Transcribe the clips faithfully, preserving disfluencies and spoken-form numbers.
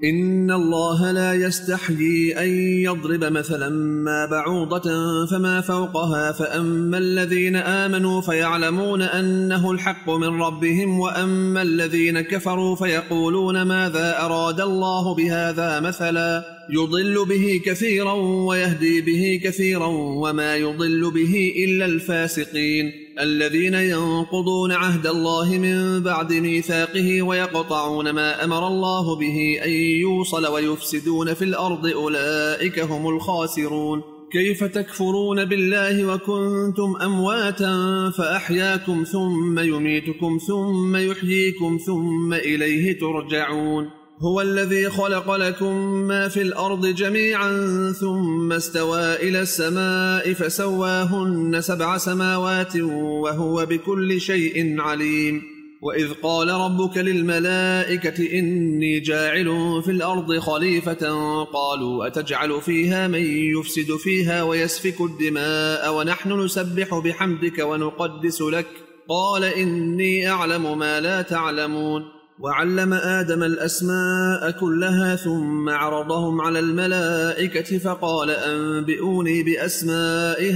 إن الله لا يستحيي أن يضرب مثلا ما بعوضة فما فوقها فأما الذين آمنوا فيعلمون أنه الحق من ربهم وأما الذين كفروا فيقولون ماذا أراد الله بهذا مثلا يضل به كثيرا ويهدي به كثيرا وما يضل به إلا الفاسقين الذين ينقضون عهد الله من بعد ميثاقه ويقطعون ما أمر الله به أن يوصل ويفسدون في الأرض أولئك هم الخاسرون كيف تكفرون بالله وكنتم أمواتا فأحياكم ثم يميتكم ثم يحييكم ثم إليه ترجعون هو الذي خلق لكم ما في الأرض جميعا ثم استوى إلى السماء فسواهن سبع سماوات وهو بكل شيء عليم وإذ قال ربك للملائكة إني جاعل في الأرض خليفة قالوا أتجعل فيها من يفسد فيها ويسفك الدماء ونحن نسبح بحمدك ونقدس لك قال إني أعلم ما لا تعلمون وعلم آدم الأسماء كلها ثم عرضهم على الملائكة فقال أنبئوني بأسماء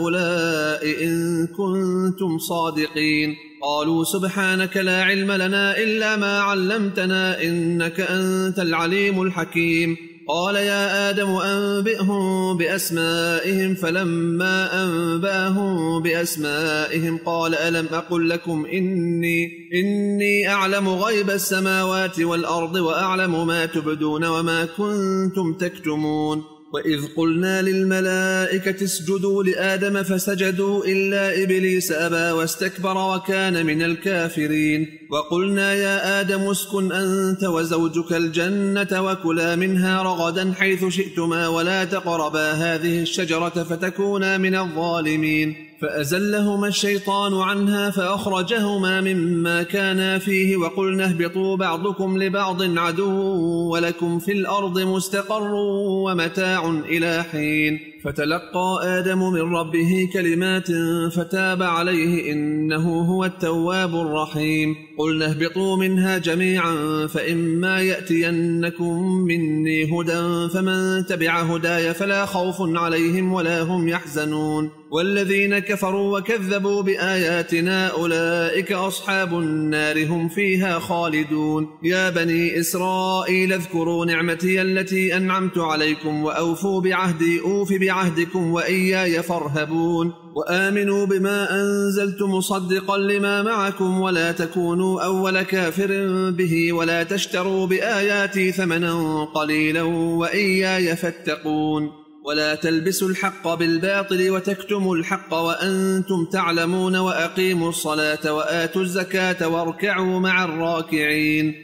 هؤلاء إن كنتم صادقين قالوا سبحانك لا علم لنا إلا ما علمتنا إنك أنت العليم الحكيم قال يا آدم أنبئهم بأسمائهم فلما أنبأهم بأسمائهم قال ألم أقل لكم إني, إني أعلم غيب السماوات والأرض وأعلم ما تبدون وما كنتم تكتمون وإذ قلنا للملائكة اسجدوا لآدم فسجدوا إلا إبليس أبى واستكبر وكان من الكافرين وقلنا يا آدم اسكن أنت وزوجك الجنة وكلا منها رغدا حيث شئتما ولا تقربا هذه الشجرة فتكونا من الظالمين فأزلهما الشيطان عنها فأخرجهما مما كانا فيه وقلنا اهبطوا بعضكم لبعض عدو ولكم في الأرض مستقر ومتاع إلى حين فتلقى آدم من ربه كلمات فتاب عليه إنه هو التواب الرحيم قلنا اهبطوا منها جميعا فإما يأتينكم مني هدى فمن تبع هداي فلا خوف عليهم ولا هم يحزنون والذين كفروا وكذبوا بآياتنا أولئك أصحاب النار هم فيها خالدون يا بني إسرائيل اذكروا نعمتي التي أنعمت عليكم وأوفوا بعهدي أوف بعهدكم وإياي فارهبون وآمنوا بما أنزلت مصدقا لما معكم ولا تكونوا أول كافر به ولا تشتروا بآياتي ثمنا قليلا وإياي فاتقون ولا تلبسوا الحق بالباطل وتكتموا الحق وأنتم تعلمون وأقيموا الصلاة وآتوا الزكاة واركعوا مع الراكعين